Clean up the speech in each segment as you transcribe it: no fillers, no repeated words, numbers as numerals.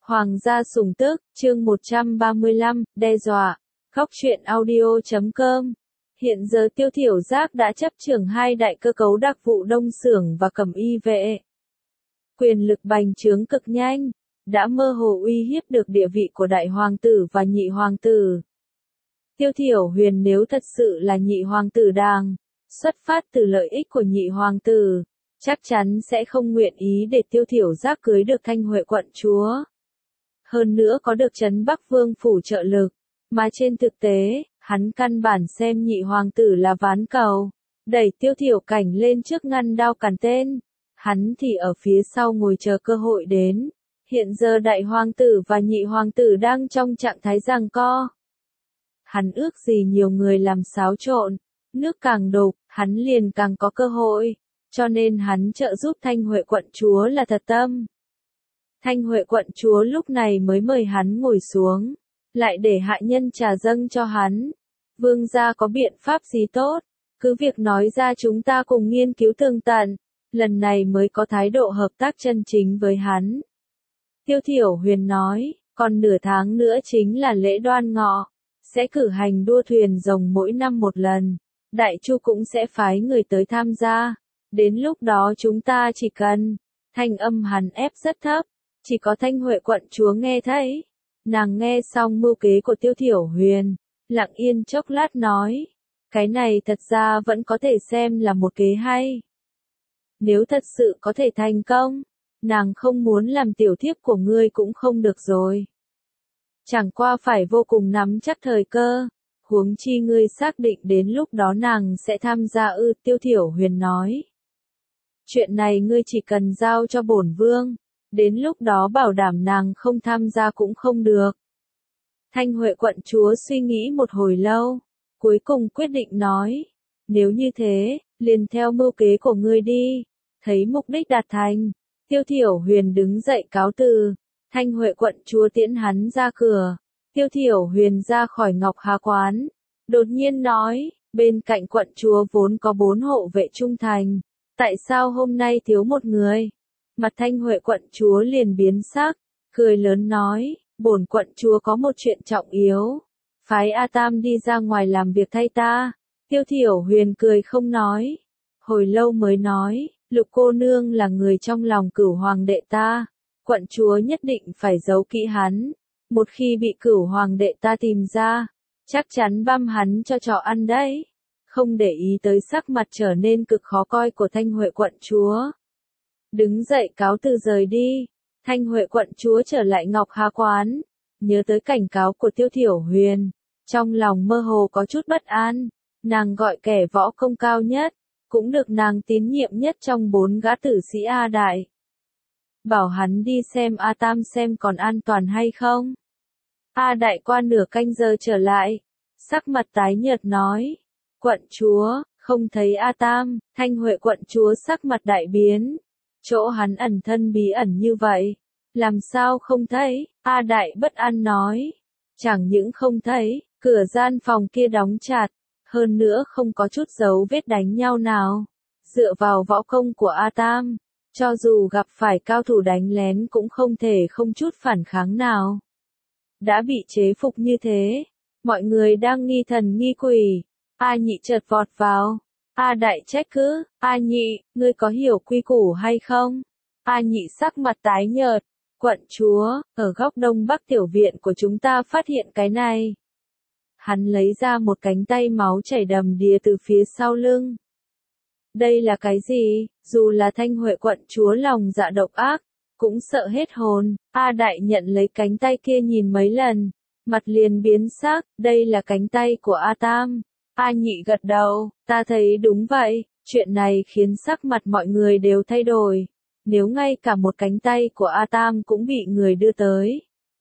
Hoàng gia sủng tức, chương 135, đe dọa. Góc truyện audio.com. Hiện giờ Tiêu Thiểu Giác đã chấp trưởng hai đại cơ cấu đặc vụ Đông Xưởng và Cẩm Y vệ. Quyền lực bành trướng cực nhanh, đã mơ hồ uy hiếp được địa vị của đại hoàng tử và nhị hoàng tử. Tiêu Thiểu Huyền nếu thật sự là nhị hoàng tử đang xuất phát từ lợi ích của nhị hoàng tử, chắc chắn sẽ không nguyện ý để Tiêu Thiểu Giác cưới được Thanh Huệ quận chúa. Hơn nữa có được Trấn Bắc Vương phủ trợ lực, mà trên thực tế, hắn căn bản xem nhị hoàng tử là ván cầu, đẩy Tiêu Thiểu Cảnh lên trước ngăn đao cản tên, hắn thì ở phía sau ngồi chờ cơ hội đến. Hiện giờ đại hoàng tử và nhị hoàng tử đang trong trạng thái giằng co. Hắn ước gì nhiều người làm xáo trộn, nước càng đục, hắn liền càng có cơ hội, cho nên hắn trợ giúp Thanh Huệ quận chúa là thật tâm. Thanh Huệ quận chúa lúc này mới mời hắn ngồi xuống, lại để hạ nhân trà dâng cho hắn. Vương gia có biện pháp gì tốt, cứ việc nói ra chúng ta cùng nghiên cứu tường tận, lần này mới có thái độ hợp tác chân chính với hắn. Tiêu Thiểu Huyền nói, còn nửa tháng nữa chính là lễ Đoan Ngọ, sẽ cử hành đua thuyền rồng mỗi năm một lần, Đại Chu cũng sẽ phái người tới tham gia, đến lúc đó chúng ta chỉ cần, thanh âm hắn ép rất thấp, chỉ có Thanh Huệ quận chúa nghe thấy. Nàng nghe xong mưu kế của Tiêu Thiểu Huyền, lặng yên chốc lát nói, cái này thật ra vẫn có thể xem là một kế hay. Nếu thật sự có thể thành công, nàng không muốn làm tiểu thiếp của ngươi cũng không được rồi. Chẳng qua phải vô cùng nắm chắc thời cơ, huống chi ngươi xác định đến lúc đó nàng sẽ tham gia ư, Tiêu Thiểu Huyền nói. Chuyện này ngươi chỉ cần giao cho bổn vương, đến lúc đó bảo đảm nàng không tham gia cũng không được. Thanh Huệ quận chúa suy nghĩ một hồi lâu, cuối cùng quyết định nói, nếu như thế, liền theo mưu kế của ngươi đi. Thấy mục đích đạt thành, Tiêu Thiểu Huyền đứng dậy cáo từ, Thanh Huệ quận chúa tiễn hắn ra cửa. Tiêu Thiểu Huyền ra khỏi Ngọc Hà quán, đột nhiên nói, bên cạnh quận chúa vốn có 4 hộ vệ trung thành, tại sao hôm nay thiếu một người? Mặt Thanh Huệ quận chúa liền biến sắc, cười lớn nói, bổn quận chúa có một chuyện trọng yếu, phái A Tam đi ra ngoài làm việc thay ta. Tiêu Thiểu Huyền cười không nói, hồi lâu mới nói, Lục cô nương là người trong lòng Cửu hoàng đệ ta, quận chúa nhất định phải giấu kỹ hắn, một khi bị Cửu hoàng đệ ta tìm ra, chắc chắn băm hắn cho chó ăn đấy. Không để ý tới sắc mặt trở nên cực khó coi của Thanh Huệ quận chúa, đứng dậy cáo từ rời đi. Thanh Huệ quận chúa trở lại Ngọc Hà quán, nhớ tới cảnh cáo của Tiêu Thiểu Huyền, trong lòng mơ hồ có chút bất an. Nàng gọi kẻ võ công cao nhất, cũng được nàng tín nhiệm nhất trong 4 gã tử sĩ A Đại, bảo hắn đi xem A Tam xem còn an toàn hay không. A Đại qua nửa canh giờ trở lại, sắc mặt tái nhợt nói, quận chúa, không thấy A Tam. Thanh Huệ quận chúa sắc mặt đại biến, chỗ hắn ẩn thân bí ẩn như vậy, làm sao không thấy? A Đại bất an nói, chẳng những không thấy, cửa gian phòng kia đóng chặt, hơn nữa không có chút dấu vết đánh nhau nào. Dựa vào võ công của A Tam, cho dù gặp phải cao thủ đánh lén cũng không thể không chút phản kháng nào. Đã bị chế phục như thế, mọi người đang nghi thần nghi quỷ. A Nhị chợt vọt vào. A Đại trách cứ, A Nhị, ngươi có hiểu quy củ hay không? A Nhị sắc mặt tái nhợt, quận chúa, ở góc đông bắc tiểu viện của chúng ta phát hiện cái này. Hắn lấy ra một cánh tay máu chảy đầm đìa từ phía sau lưng. Đây là cái gì? Dù là Thanh Huệ quận chúa lòng dạ độc ác, cũng sợ hết hồn. A Đại nhận lấy cánh tay kia nhìn mấy lần, mặt liền biến sắc, đây là cánh tay của A Tam. A Nhị gật đầu, ta thấy đúng vậy, chuyện này khiến sắc mặt mọi người đều thay đổi. Nếu ngay cả một cánh tay của A Tam cũng bị người đưa tới,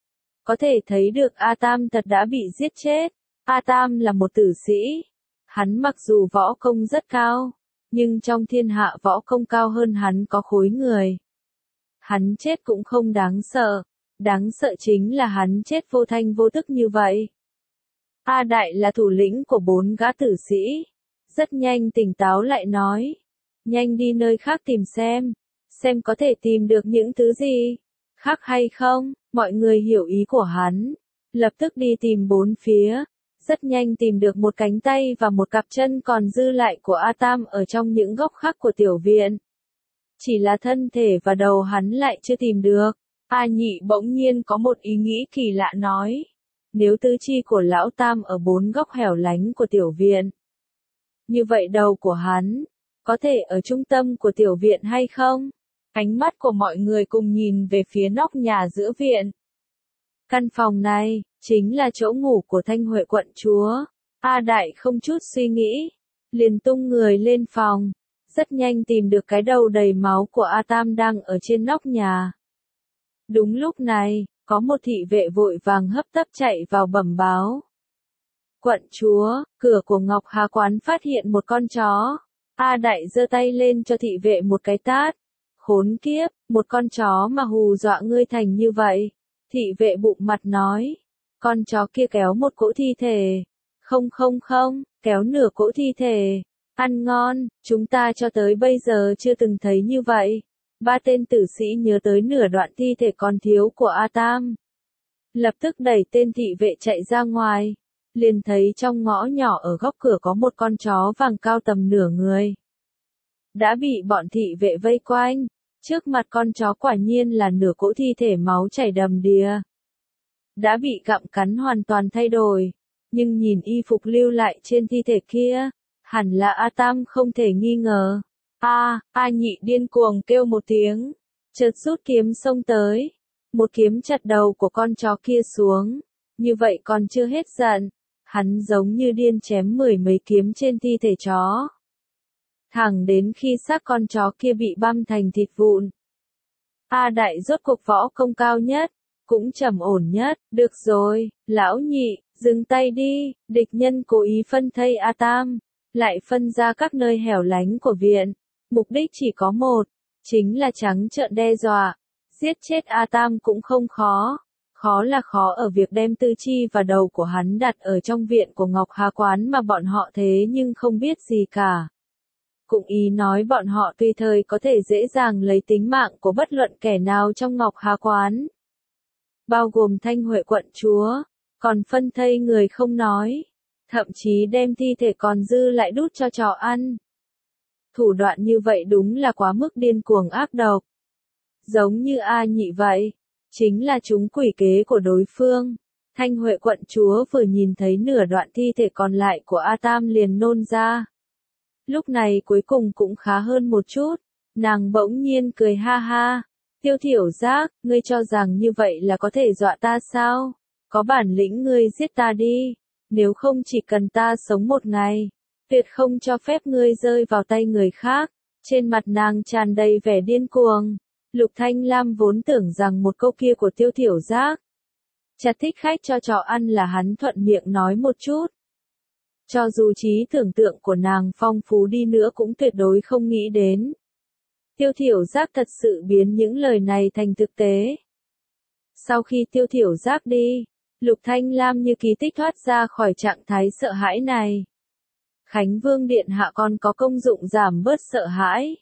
có thể thấy được A Tam thật đã bị giết chết. A Tam là một tử sĩ, hắn mặc dù võ công rất cao, nhưng trong thiên hạ võ công cao hơn hắn có khối người. Hắn chết cũng không đáng sợ chính là hắn chết vô thanh vô tức như vậy. A Đại là thủ lĩnh của 4 gã tử sĩ, rất nhanh tỉnh táo lại nói, nhanh đi nơi khác tìm xem có thể tìm được những thứ gì khác hay không. Mọi người hiểu ý của hắn, lập tức đi tìm bốn phía, rất nhanh tìm được một cánh tay và một cặp chân còn dư lại của A Tam ở trong những góc khác của tiểu viện. Chỉ là thân thể và đầu hắn lại chưa tìm được. A Nhị bỗng nhiên có một ý nghĩ kỳ lạ nói. Nếu tứ chi của lão Tam ở bốn góc hẻo lánh của tiểu viện, như vậy đầu của hắn, có thể ở trung tâm của tiểu viện hay không? Ánh mắt của mọi người cùng nhìn về phía nóc nhà giữa viện. Căn phòng này, chính là chỗ ngủ của Thanh Huệ quận chúa. A Đại không chút suy nghĩ, liền tung người lên phòng, rất nhanh tìm được cái đầu đầy máu của A Tam đang ở trên nóc nhà. Đúng lúc này, có một thị vệ vội vàng hấp tấp chạy vào bẩm báo. Quận chúa, cửa của Ngọc Hà quán phát hiện một con chó. A Đại giơ tay lên cho thị vệ một cái tát. Khốn kiếp, một con chó mà hù dọa ngươi thành như vậy. Thị vệ bụng mặt nói. Con chó kia kéo một cỗ thi thể. Không, kéo nửa cỗ thi thể. Ăn ngon, chúng ta cho tới bây giờ chưa từng thấy như vậy. Ba tên tử sĩ nhớ tới nửa đoạn thi thể còn thiếu của A Tam. Lập tức đẩy tên thị vệ chạy ra ngoài. Liền thấy trong ngõ nhỏ ở góc cửa có một con chó vàng cao tầm nửa người. Đã bị bọn thị vệ vây quanh. Trước mặt con chó quả nhiên là nửa cỗ thi thể máu chảy đầm đìa. Đã bị gặm cắn hoàn toàn thay đổi. Nhưng nhìn y phục lưu lại trên thi thể kia, hẳn là A Tam không thể nghi ngờ. A Nhị điên cuồng kêu một tiếng, chợt rút kiếm xông tới. Một kiếm chặt đầu của con chó kia xuống. Như vậy còn chưa hết giận, hắn giống như điên chém mười mấy kiếm trên thi thể chó. Thẳng đến khi xác con chó kia bị băm thành thịt vụn. A Đại rốt cuộc võ công cao nhất, cũng trầm ổn nhất. Được rồi, lão Nhị, dừng tay đi. Địch nhân cố ý phân thây A Tam, lại phân ra các nơi hẻo lánh của viện. Mục đích chỉ có một, chính là trắng trợn đe dọa. Giết chết A Tam cũng không khó. Khó là khó ở việc đem tư chi và đầu của hắn đặt ở trong viện của Ngọc Hà quán mà bọn họ thế nhưng không biết gì cả. Cũng ý nói bọn họ tùy thời có thể dễ dàng lấy tính mạng của bất luận kẻ nào trong Ngọc Hà quán. Bao gồm Thanh Huệ quận chúa, còn phân thây người không nói. Thậm chí đem thi thể còn dư lại đút cho chó ăn. Thủ đoạn như vậy đúng là quá mức điên cuồng ác độc. Giống như A Nhị vậy, chính là chúng quỷ kế của đối phương. Thanh Huệ quận chúa vừa nhìn thấy nửa đoạn thi thể còn lại của A Tam liền nôn ra. Lúc này cuối cùng cũng khá hơn một chút, nàng bỗng nhiên cười ha ha. Tiêu Thiểu Giác, ngươi cho rằng như vậy là có thể dọa ta sao? Có bản lĩnh ngươi giết ta đi, nếu không chỉ cần ta sống một ngày, tuyệt không cho phép ngươi rơi vào tay người khác. Trên mặt nàng tràn đầy vẻ điên cuồng. Lục Thanh Lam vốn tưởng rằng một câu kia của Tiêu Thiểu Giác, chặt thích khách cho chó ăn là hắn thuận miệng nói một chút. Cho dù trí tưởng tượng của nàng phong phú đi nữa cũng tuyệt đối không nghĩ đến. Tiêu Thiểu Giác thật sự biến những lời này thành thực tế. Sau khi Tiêu Thiểu Giác đi, Lục Thanh Lam như kỳ tích thoát ra khỏi trạng thái sợ hãi này. Khánh Vương Điện Hạ còn có công dụng giảm bớt sợ hãi.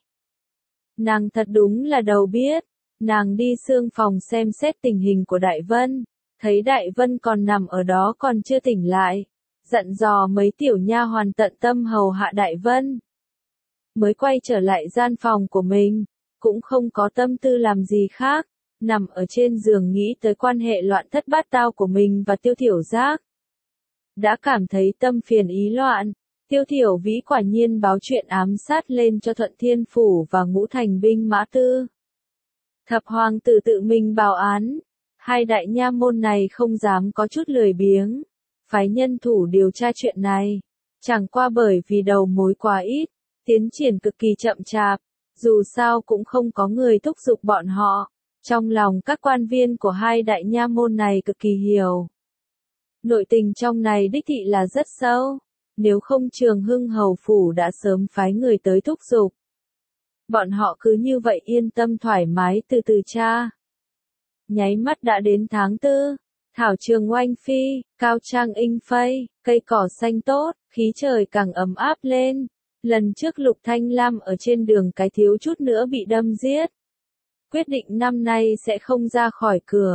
Nàng thật đúng là đầu biết. Nàng đi xương phòng xem xét tình hình của Đại Vân, thấy Đại Vân còn nằm ở đó còn chưa tỉnh lại, dặn dò mấy tiểu nha hoàn tận tâm hầu hạ Đại Vân. Mới quay trở lại gian phòng của mình, cũng không có tâm tư làm gì khác, nằm ở trên giường nghĩ tới quan hệ loạn thất bát tao của mình và Tiêu Thiểu Giác. Đã cảm thấy tâm phiền ý loạn, Tiêu Thiểu Vĩ quả nhiên báo chuyện ám sát lên cho Thuận Thiên Phủ và Ngũ Thành binh mã tư. Thập hoàng tử tự mình báo án, hai đại nha môn này không dám có chút lười biếng, phái nhân thủ điều tra chuyện này. Chẳng qua bởi vì đầu mối quá ít, tiến triển cực kỳ chậm chạp, dù sao cũng không có người thúc giục bọn họ. Trong lòng các quan viên của hai đại nha môn này cực kỳ hiểu. Nội tình trong này đích thị là rất sâu, nếu không Trường Hưng Hầu Phủ đã sớm phái người tới thúc giục. Bọn họ cứ như vậy yên tâm thoải mái từ từ tra. Nháy mắt đã đến tháng 4, thảo trường oanh phi, cao trang inh phây, cây cỏ xanh tốt, khí trời càng ấm áp lên. Lần trước Lục Thanh Lam ở trên đường cái thiếu chút nữa bị đâm giết. Quyết định năm nay sẽ không ra khỏi cửa.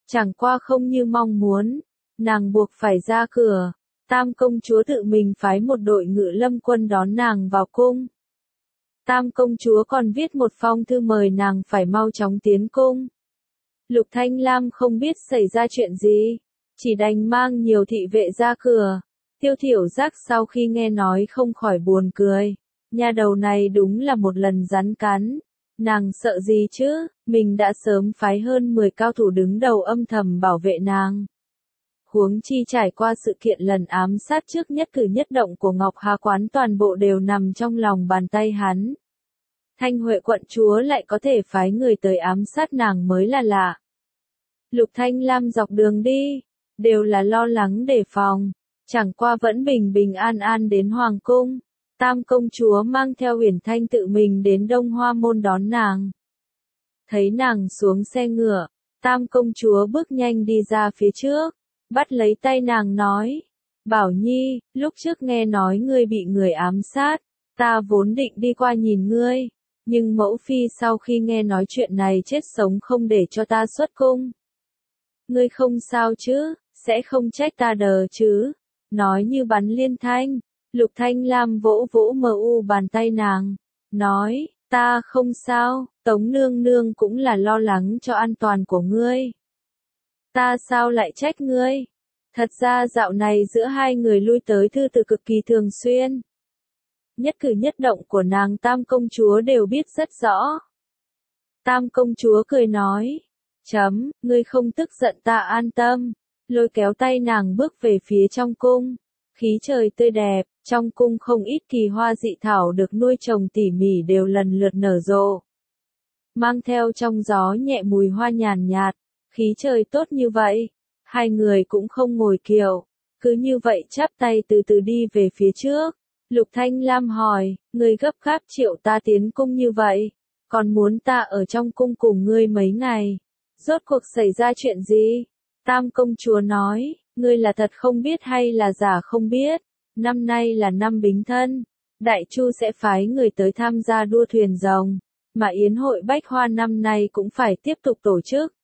Chẳng qua không như mong muốn, nàng buộc phải ra cửa. Tam công chúa tự mình phái một đội ngự lâm quân đón nàng vào cung. Tam công chúa còn viết một phong thư mời nàng phải mau chóng tiến cung. Lục Thanh Lam không biết xảy ra chuyện gì, chỉ đành mang nhiều thị vệ ra cửa. Tiêu Thiểu Giác sau khi nghe nói không khỏi buồn cười. Nhà đầu này đúng là một lần rắn cắn. Nàng sợ gì chứ, mình đã sớm phái hơn 10 cao thủ đứng đầu âm thầm bảo vệ nàng. Huống chi trải qua sự kiện lần ám sát trước, nhất cử nhất động của Ngọc Hà Quán toàn bộ đều nằm trong lòng bàn tay hắn. Thanh Huệ quận chúa lại có thể phái người tới ám sát nàng mới là lạ. Lục Thanh Lam dọc đường đi, đều là lo lắng đề phòng, chẳng qua vẫn bình bình an an đến Hoàng cung. Tam công chúa mang theo Uyển Thanh tự mình đến Đông Hoa Môn đón nàng. Thấy nàng xuống xe ngựa, Tam công chúa bước nhanh đi ra phía trước, bắt lấy tay nàng nói, Bảo Nhi, lúc trước nghe nói ngươi bị người ám sát, ta vốn định đi qua nhìn ngươi, nhưng mẫu phi sau khi nghe nói chuyện này chết sống không để cho ta xuất cung. Ngươi không sao chứ, sẽ không trách ta đờ chứ, nói như bắn liên thanh. Lục Thanh Lam vỗ vỗ mờ u bàn tay nàng, nói, ta không sao, Tống nương nương cũng là lo lắng cho an toàn của ngươi. Ta sao lại trách ngươi? Thật ra dạo này giữa hai người lui tới thư từ cực kỳ thường xuyên. Nhất cử nhất động của nàng Tam công chúa đều biết rất rõ. Tam công chúa cười nói, ngươi không tức giận ta an tâm, lôi kéo tay nàng bước về phía trong cung. Khí trời tươi đẹp, trong cung không ít kỳ hoa dị thảo được nuôi trồng tỉ mỉ đều lần lượt nở rộ. Mang theo trong gió nhẹ mùi hoa nhàn nhạt, khí trời tốt như vậy, hai người cũng không ngồi kiệu, cứ như vậy chắp tay từ từ đi về phía trước. Lục Thanh Lam hỏi, ngươi gấp gáp triệu ta tiến cung như vậy, còn muốn ta ở trong cung cùng ngươi mấy ngày, rốt cuộc xảy ra chuyện gì? Tam công chúa nói, ngươi là thật không biết hay là giả không biết, năm nay là năm Bính Thân, Đại Chu sẽ phái người tới tham gia đua thuyền rồng, mà yến hội Bách Hoa năm nay cũng phải tiếp tục tổ chức.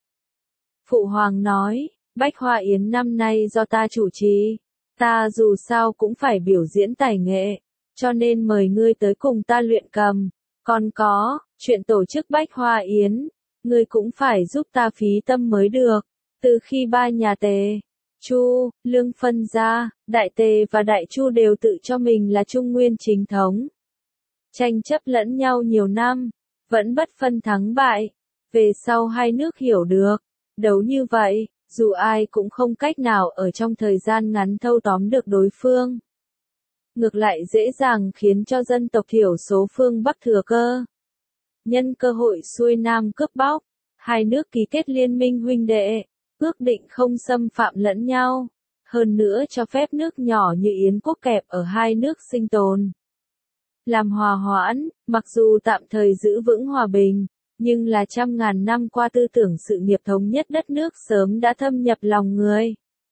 Phụ hoàng nói, Bách Hoa Yến năm nay do ta chủ trì, ta dù sao cũng phải biểu diễn tài nghệ, cho nên mời ngươi tới cùng ta luyện cầm, còn có, chuyện tổ chức Bách Hoa Yến, ngươi cũng phải giúp ta phí tâm mới được, từ khi ba nhà Tề, Chu, Lương phân ra, Đại Tề và Đại Chu đều tự cho mình là Trung Nguyên chính thống. Tranh chấp lẫn nhau nhiều năm, vẫn bất phân thắng bại, về sau hai nước hiểu được, đấu như vậy, dù ai cũng không cách nào ở trong thời gian ngắn thâu tóm được đối phương. Ngược lại dễ dàng khiến cho dân tộc thiểu số phương Bắc thừa cơ. Nhân cơ hội xuôi nam cướp bóc, hai nước ký kết liên minh huynh đệ, ước định không xâm phạm lẫn nhau, hơn nữa cho phép nước nhỏ như Yến quốc kẹp ở hai nước sinh tồn. Làm hòa hoãn, mặc dù tạm thời giữ vững hòa bình, nhưng là trăm ngàn năm qua tư tưởng sự nghiệp thống nhất đất nước sớm đã thâm nhập lòng người.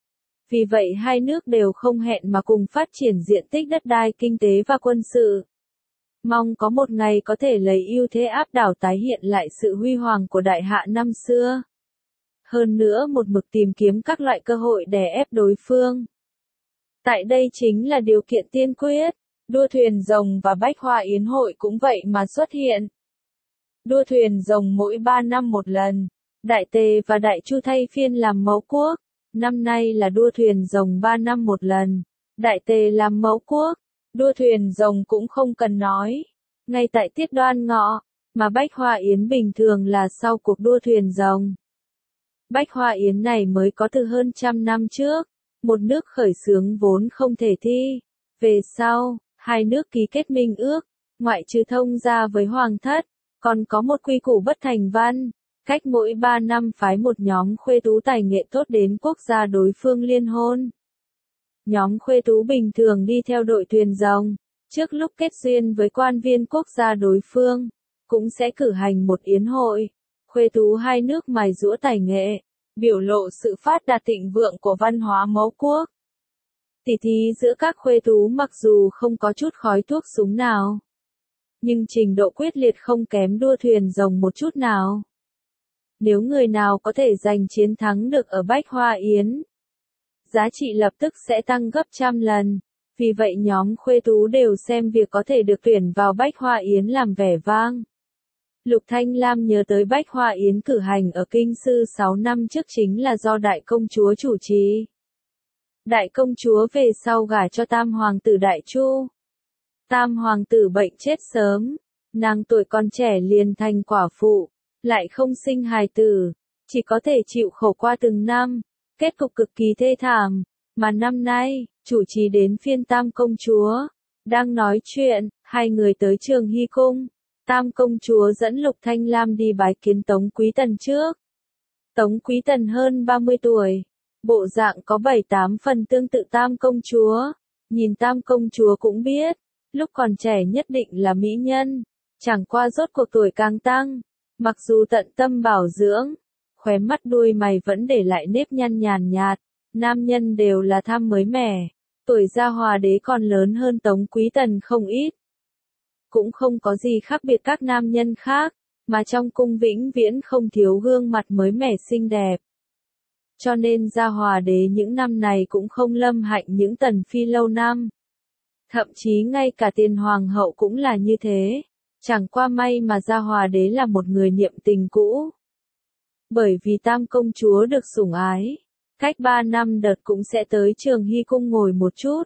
Vì vậy hai nước đều không hẹn mà cùng phát triển diện tích đất đai, kinh tế và quân sự. Mong có một ngày có thể lấy ưu thế áp đảo tái hiện lại sự huy hoàng của đại hạ năm xưa. Hơn nữa một mực tìm kiếm các loại cơ hội đè ép đối phương. Tại đây chính là điều kiện tiên quyết, đua thuyền rồng và Bách Hoa Yến hội cũng vậy mà xuất hiện. Đua thuyền rồng mỗi 3 năm một lần, Đại Tề và Đại Chu thay phiên làm mẫu quốc, năm nay là đua thuyền rồng 3 năm một lần, Đại Tề làm mẫu quốc, đua thuyền rồng cũng không cần nói, ngay tại tiết Đoan Ngọ, mà Bách Hoa Yến bình thường là sau cuộc đua thuyền rồng. Bách Hoa Yến này mới có từ hơn 100 năm trước, một nước khởi xướng vốn không thể thi, về sau, hai nước ký kết minh ước, ngoại trừ thông gia với hoàng thất, còn có một quy củ bất thành văn, cách mỗi 3 năm phái một nhóm khuê tú tài nghệ tốt đến quốc gia đối phương liên hôn. Nhóm khuê tú bình thường đi theo đội thuyền rồng, trước lúc kết duyên với quan viên quốc gia đối phương, cũng sẽ cử hành một yến hội, khuê tú hai nước mài giũa tài nghệ, biểu lộ sự phát đạt thịnh vượng của văn hóa mẫu quốc. Tỉ thí giữa các khuê tú mặc dù không có chút khói thuốc súng nào, nhưng trình độ quyết liệt không kém đua thuyền rồng một chút nào. Nếu người nào có thể giành chiến thắng được ở Bách Hoa Yến, giá trị lập tức sẽ tăng gấp trăm lần. Vì vậy nhóm Khuê Tú đều xem việc có thể được tuyển vào Bách Hoa Yến làm vẻ vang. Lục Thanh Lam nhớ tới Bách Hoa Yến cử hành ở Kinh Sư 6 năm trước chính là do Đại Công Chúa chủ trì. Đại Công Chúa về sau gả cho Tam Hoàng tử Đại Chu. Tam Hoàng tử bệnh chết sớm, nàng tuổi còn trẻ liền thành quả phụ, lại không sinh hài tử, chỉ có thể chịu khổ qua từng năm, kết cục cực kỳ thê thảm, mà năm nay, chủ trì đến phiên Tam Công Chúa. Đang nói chuyện, hai người tới Trường Hy Cung, Tam Công Chúa dẫn Lục Thanh Lam đi bái kiến Tống Quý Tần trước. Tống Quý Tần hơn 30 tuổi, bộ dạng có 7-8 phần tương tự Tam Công Chúa, nhìn Tam Công Chúa cũng biết, lúc còn trẻ nhất định là mỹ nhân, chẳng qua rốt cuộc tuổi càng tăng, mặc dù tận tâm bảo dưỡng, khóe mắt đuôi mày vẫn để lại nếp nhăn nhàn nhạt, nam nhân đều là tham mới mẻ, tuổi Gia Hòa đế còn lớn hơn Tống Quý Tần không ít. Cũng không có gì khác biệt các nam nhân khác, mà trong cung vĩnh viễn không thiếu gương mặt mới mẻ xinh đẹp. Cho nên Gia Hòa đế những năm này cũng không lâm hạnh những tần phi lâu năm. Thậm chí ngay cả tiền hoàng hậu cũng là như thế. Chẳng qua may mà Gia Hòa đế là một người niệm tình cũ. Bởi vì Tam Công Chúa được sủng ái, cách 3 năm đợt cũng sẽ tới Trường Hy Cung ngồi một chút.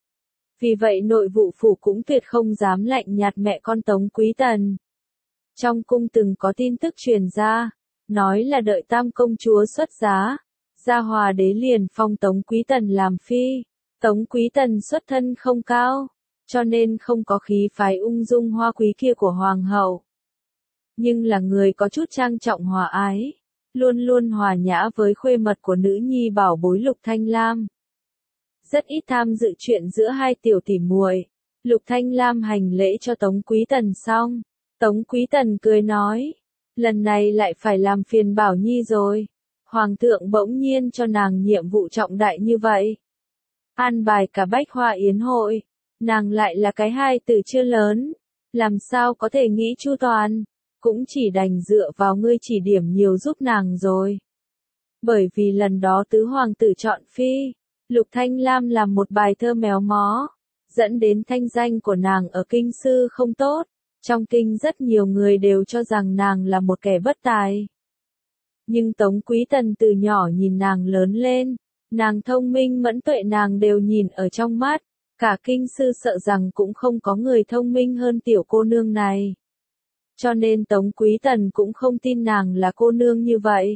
Vì vậy nội vụ phủ cũng tuyệt không dám lạnh nhạt mẹ con Tống Quý Tần. Trong cung từng có tin tức truyền ra, nói là đợi Tam Công Chúa xuất giá, Gia Hòa đế liền phong Tống Quý Tần làm phi. Tống Quý Tần xuất thân không cao, cho nên không có khí phái ung dung hoa quý kia của hoàng hậu. Nhưng là người có chút trang trọng hòa ái, luôn luôn hòa nhã với khuê mật của nữ nhi bảo bối Lục Thanh Lam. Rất ít tham dự chuyện giữa hai tiểu tỷ muội. Lục Thanh Lam hành lễ cho Tống Quý Tần xong, Tống Quý Tần cười nói, lần này lại phải làm phiền Bảo Nhi rồi. Hoàng thượng bỗng nhiên cho nàng nhiệm vụ trọng đại như vậy. An bài cả Bách Hoa Yến hội, nàng lại là cái hai tử chưa lớn, làm sao có thể nghĩ chu toàn, cũng chỉ đành dựa vào ngươi chỉ điểm nhiều giúp nàng rồi. Bởi vì lần đó tứ hoàng tử chọn phi, Lục Thanh Lam làm một bài thơ méo mó, dẫn đến thanh danh của nàng ở kinh sư không tốt, trong kinh rất nhiều người đều cho rằng nàng là một kẻ bất tài. Nhưng Tống Quý Tần từ nhỏ nhìn nàng lớn lên, nàng thông minh mẫn tuệ nàng đều nhìn ở trong mắt, cả kinh sư sợ rằng cũng không có người thông minh hơn tiểu cô nương này. Cho nên Tống Quý Tần cũng không tin nàng là cô nương như vậy.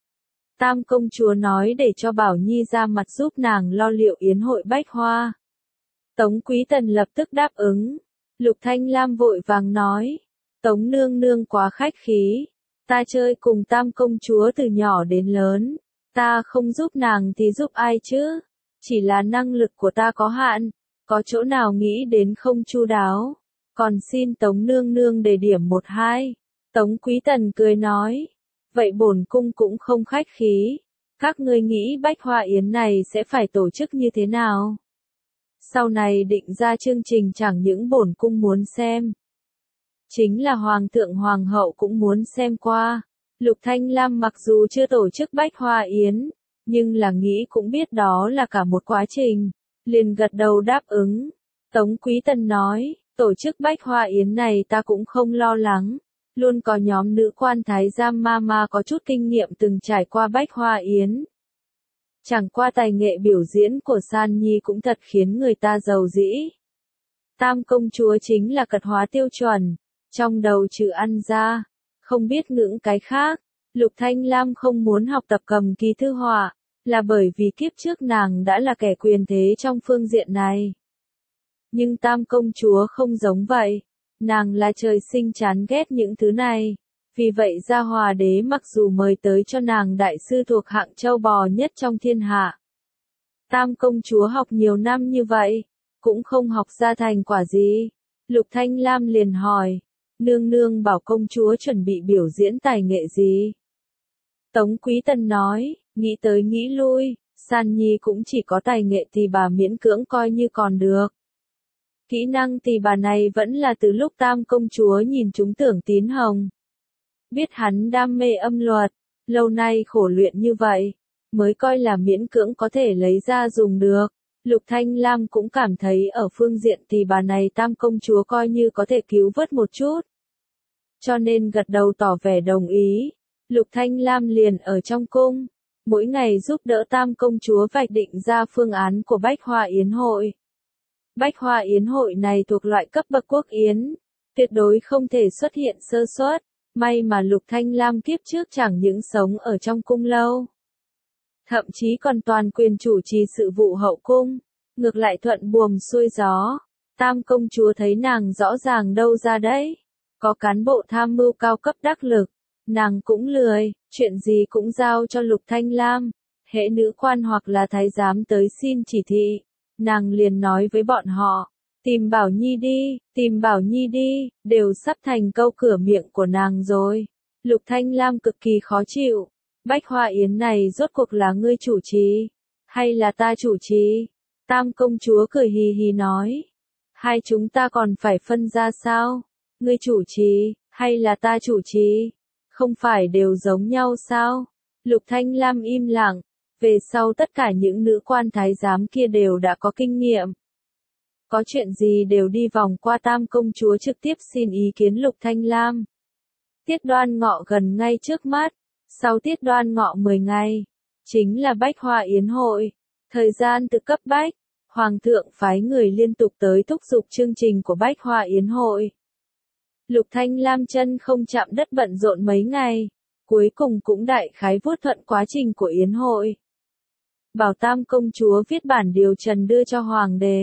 Tam Công Chúa nói để cho Bảo Nhi ra mặt giúp nàng lo liệu yến hội Bách Hoa. Tống Quý Tần lập tức đáp ứng. Lục Thanh Lam vội vàng nói, Tống nương nương quá khách khí, ta chơi cùng Tam Công Chúa từ nhỏ đến lớn, ta không giúp nàng thì giúp ai chứ, chỉ là năng lực của ta có hạn, có chỗ nào nghĩ đến không chu đáo, còn xin Tống nương nương đề điểm 1-2. Tống Quý Tần cười nói, vậy bổn cung cũng không khách khí, các ngươi nghĩ Bách Hoa Yến này sẽ phải tổ chức như thế nào? Sau này định ra chương trình chẳng những bổn cung muốn xem, chính là Hoàng thượng Hoàng hậu cũng muốn xem qua. Lục Thanh Lam mặc dù chưa tổ chức Bách Hoa Yến, nhưng là nghĩ cũng biết đó là cả một quá trình, liền gật đầu đáp ứng. Tống Quý Tần nói, tổ chức Bách Hoa Yến này ta cũng không lo lắng, luôn có nhóm nữ quan thái giám ma có chút kinh nghiệm từng trải qua Bách Hoa Yến. Chẳng qua tài nghệ biểu diễn của San Nhi cũng thật khiến người ta giàu dĩ. Tam Công Chúa chính là cật hóa tiêu chuẩn, trong đầu trừ ăn ra, không biết ngưỡng cái khác. Lục Thanh Lam không muốn học tập cầm kỳ thư họa, là bởi vì kiếp trước nàng đã là kẻ quyền thế trong phương diện này. Nhưng Tam Công Chúa không giống vậy, nàng là trời sinh chán ghét những thứ này. Vì vậy Gia Hòa đế mặc dù mời tới cho nàng đại sư thuộc hạng châu bò nhất trong thiên hạ. Tam Công Chúa học nhiều năm như vậy, cũng không học ra thành quả gì. Lục Thanh Lam liền hỏi, nương nương bảo công chúa chuẩn bị biểu diễn tài nghệ gì? Tống Quý Tần nói, nghĩ tới nghĩ lui, San Nhi cũng chỉ có tài nghệ thì bà miễn cưỡng coi như còn được. Kỹ năng thì bà này vẫn là từ lúc Tam Công Chúa nhìn trúng Tưởng Tín Hồng. Biết hắn đam mê âm luật, lâu nay khổ luyện như vậy, mới coi là miễn cưỡng có thể lấy ra dùng được. Lục Thanh Lam cũng cảm thấy ở phương diện thì bà này Tam công chúa coi như có thể cứu vớt một chút. Cho nên gật đầu tỏ vẻ đồng ý. Lục Thanh Lam liền ở trong cung, mỗi ngày giúp đỡ Tam công chúa vạch định ra phương án của Bách Hoa Yến hội. Bách Hoa Yến hội này thuộc loại cấp bậc quốc yến, tuyệt đối không thể xuất hiện sơ suất. May mà Lục Thanh Lam kiếp trước chẳng những sống ở trong cung lâu, thậm chí còn toàn quyền chủ trì sự vụ hậu cung, ngược lại thuận buồm xuôi gió. Tam công chúa thấy nàng rõ ràng đâu ra đấy, có cán bộ tham mưu cao cấp đắc lực, nàng cũng lười, chuyện gì cũng giao cho Lục Thanh Lam. Hễ nữ quan hoặc là thái giám tới xin chỉ thị, nàng liền nói với bọn họ, tìm Bảo Nhi đi, tìm Bảo Nhi đi, đều sắp thành câu cửa miệng của nàng rồi. Lục Thanh Lam cực kỳ khó chịu, Bách Hoa Yến này rốt cuộc là ngươi chủ trì, hay là ta chủ trì? Tam công chúa cười hì hì nói, hai chúng ta còn phải phân ra sao? Ngươi chủ trì, hay là ta chủ trì? Không phải đều giống nhau sao? Lục Thanh Lam im lặng, về sau tất cả những nữ quan thái giám kia đều đã có kinh nghiệm. Có chuyện gì đều đi vòng qua Tam công chúa trực tiếp xin ý kiến Lục Thanh Lam. Tiết Đoan Ngọ gần ngay trước mắt, sau Tiết Đoan Ngọ 10 ngày, chính là Bách Hoa Yến hội. Thời gian từ cấp bách, Hoàng thượng phái người liên tục tới thúc giục chương trình của Bách Hoa Yến hội. Lục Thanh Lam chân không chạm đất bận rộn mấy ngày, cuối cùng cũng đại khái vuốt thuận quá trình của Yến hội. Bảo Tam công chúa viết bản điều trần đưa cho Hoàng đế.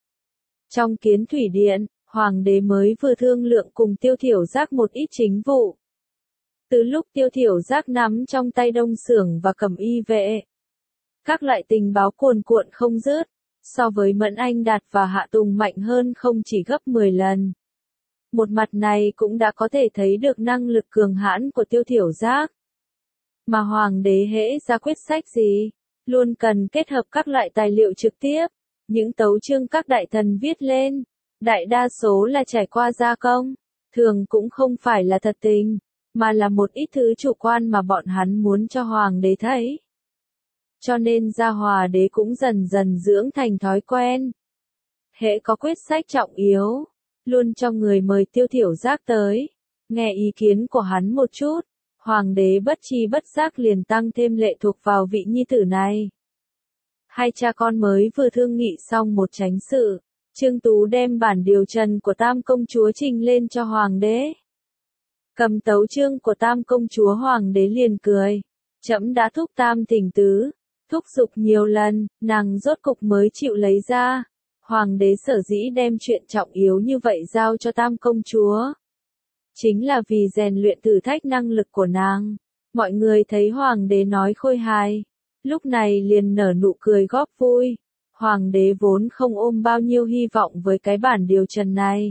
Trong Kiến Thủy Điện, Hoàng đế mới vừa thương lượng cùng Tiêu Thiểu Giác một ít chính vụ. Từ lúc Tiêu Thiểu Giác nắm trong tay Đông Xưởng và Cẩm Y vệ, các loại tình báo cuồn cuộn không dứt, so với Mẫn Anh Đạt và Hạ Tùng mạnh hơn không chỉ gấp 10 lần. Một mặt này cũng đã có thể thấy được năng lực cường hãn của Tiêu Thiểu Giác. Mà Hoàng đế hễ ra quyết sách gì, luôn cần kết hợp các loại tài liệu trực tiếp, những tấu chương các đại thần viết lên, đại đa số là trải qua gia công, thường cũng không phải là thật tình, mà là một ít thứ chủ quan mà bọn hắn muốn cho Hoàng đế thấy. Cho nên Gia Hòa đế cũng dần dần dưỡng thành thói quen. Hễ có quyết sách trọng yếu, luôn cho người mời Tiêu Thiểu Giác tới, nghe ý kiến của hắn một chút, Hoàng đế bất chi bất giác liền tăng thêm lệ thuộc vào vị nhi tử này. Hai cha con mới vừa thương nghị xong một chánh sự, Trương Tú đem bản điều trần của Tam công chúa trình lên cho Hoàng đế. Cầm tấu chương của Tam công chúa Hoàng đế liền cười, trẫm đã thúc Tam thỉnh tứ, thúc giục nhiều lần, nàng rốt cục mới chịu lấy ra. Hoàng đế sở dĩ đem chuyện trọng yếu như vậy giao cho Tam công chúa, chính là vì rèn luyện thử thách năng lực của nàng. Mọi người thấy Hoàng đế nói khôi hài, lúc này liền nở nụ cười góp vui. Hoàng đế vốn không ôm bao nhiêu hy vọng với cái bản điều trần này.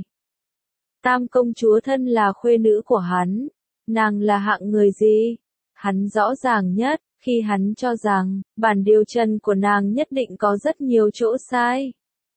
Tam công chúa thân là khuê nữ của hắn, nàng là hạng người gì? Hắn rõ ràng nhất, khi hắn cho rằng, bản điều trần của nàng nhất định có rất nhiều chỗ sai.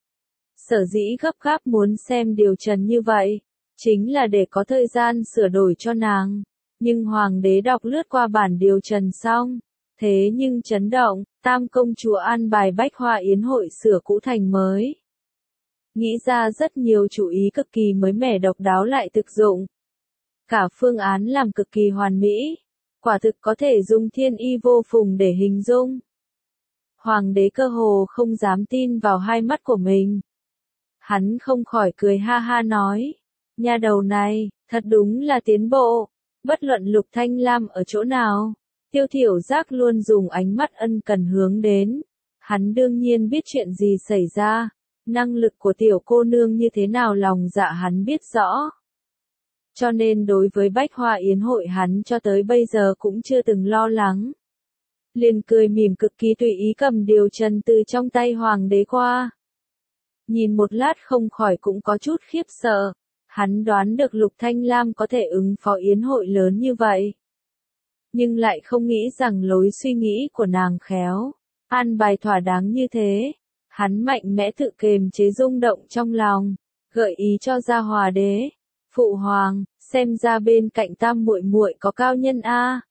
Sở dĩ gấp gáp muốn xem điều trần như vậy, chính là để có thời gian sửa đổi cho nàng. Nhưng Hoàng đế đọc lướt qua bản điều trần xong, thế nhưng chấn động, Tam công chúa an bài Bách Hoa Yến hội sửa cũ thành mới. Nghĩ ra rất nhiều chủ ý cực kỳ mới mẻ độc đáo lại thực dụng. Cả phương án làm cực kỳ hoàn mỹ, quả thực có thể dùng thiên y vô phùng để hình dung. Hoàng đế cơ hồ không dám tin vào hai mắt của mình. Hắn không khỏi cười ha ha nói, nha đầu này, thật đúng là tiến bộ, bất luận Lục Thanh Lam ở chỗ nào, Tiêu Thiểu Giác luôn dùng ánh mắt ân cần hướng đến. Hắn đương nhiên biết chuyện gì xảy ra, năng lực của tiểu cô nương như thế nào lòng dạ hắn biết rõ. Cho nên đối với Bách Hoa Yến hội hắn cho tới bây giờ cũng chưa từng lo lắng. Liền cười mỉm cực kỳ tùy ý cầm điều trần từ trong tay Hoàng đế qua. Nhìn một lát không khỏi cũng có chút khiếp sợ, hắn đoán được Lục Thanh Lam có thể ứng phó yến hội lớn như vậy. Nhưng lại không nghĩ rằng lối suy nghĩ của nàng khéo, an bài thỏa đáng như thế. Hắn mạnh mẽ tự kềm chế rung động trong lòng, gợi ý cho Gia Hòa đế, phụ hoàng, xem ra bên cạnh Tam muội muội có cao nhân a.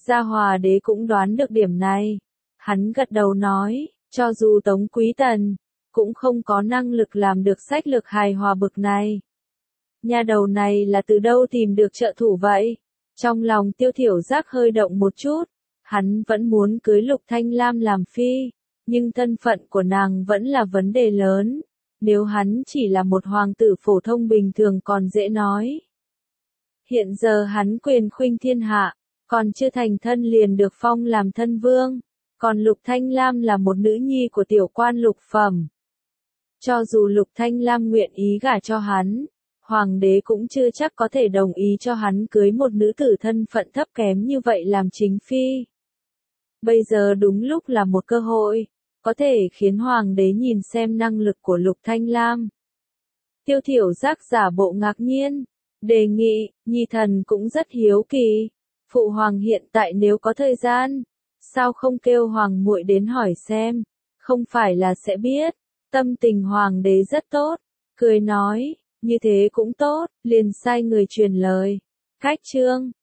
Gia Hòa đế cũng đoán được điểm này. Hắn gật đầu nói, cho dù Tống Quý Tần, cũng không có năng lực làm được sách lược hài hòa bực này. Nhà đầu này là từ đâu tìm được trợ thủ vậy? Trong lòng Tiêu Thiểu Giác hơi động một chút, hắn vẫn muốn cưới Lục Thanh Lam làm phi, nhưng thân phận của nàng vẫn là vấn đề lớn. Nếu hắn chỉ là một hoàng tử phổ thông bình thường còn dễ nói. Hiện giờ hắn quyền khuynh thiên hạ, còn chưa thành thân liền được phong làm thân vương, còn Lục Thanh Lam là một nữ nhi của tiểu quan lục phẩm. Cho dù Lục Thanh Lam nguyện ý gả cho hắn, hoàng đế cũng chưa chắc có thể đồng ý cho hắn cưới một nữ tử thân phận thấp kém như vậy làm chính phi. Bây giờ đúng lúc là một cơ hội, có thể khiến hoàng đế nhìn xem năng lực của Lục Thanh Lam. Tiêu Thiểu Giác giả bộ ngạc nhiên, đề nghị, nhi thần cũng rất hiếu kỳ. Phụ hoàng hiện tại nếu có thời gian, sao không kêu hoàng muội đến hỏi xem, không phải là sẽ biết. Tâm tình hoàng đế rất tốt, cười nói, như thế cũng tốt, liền sai người truyền lời. Khách chương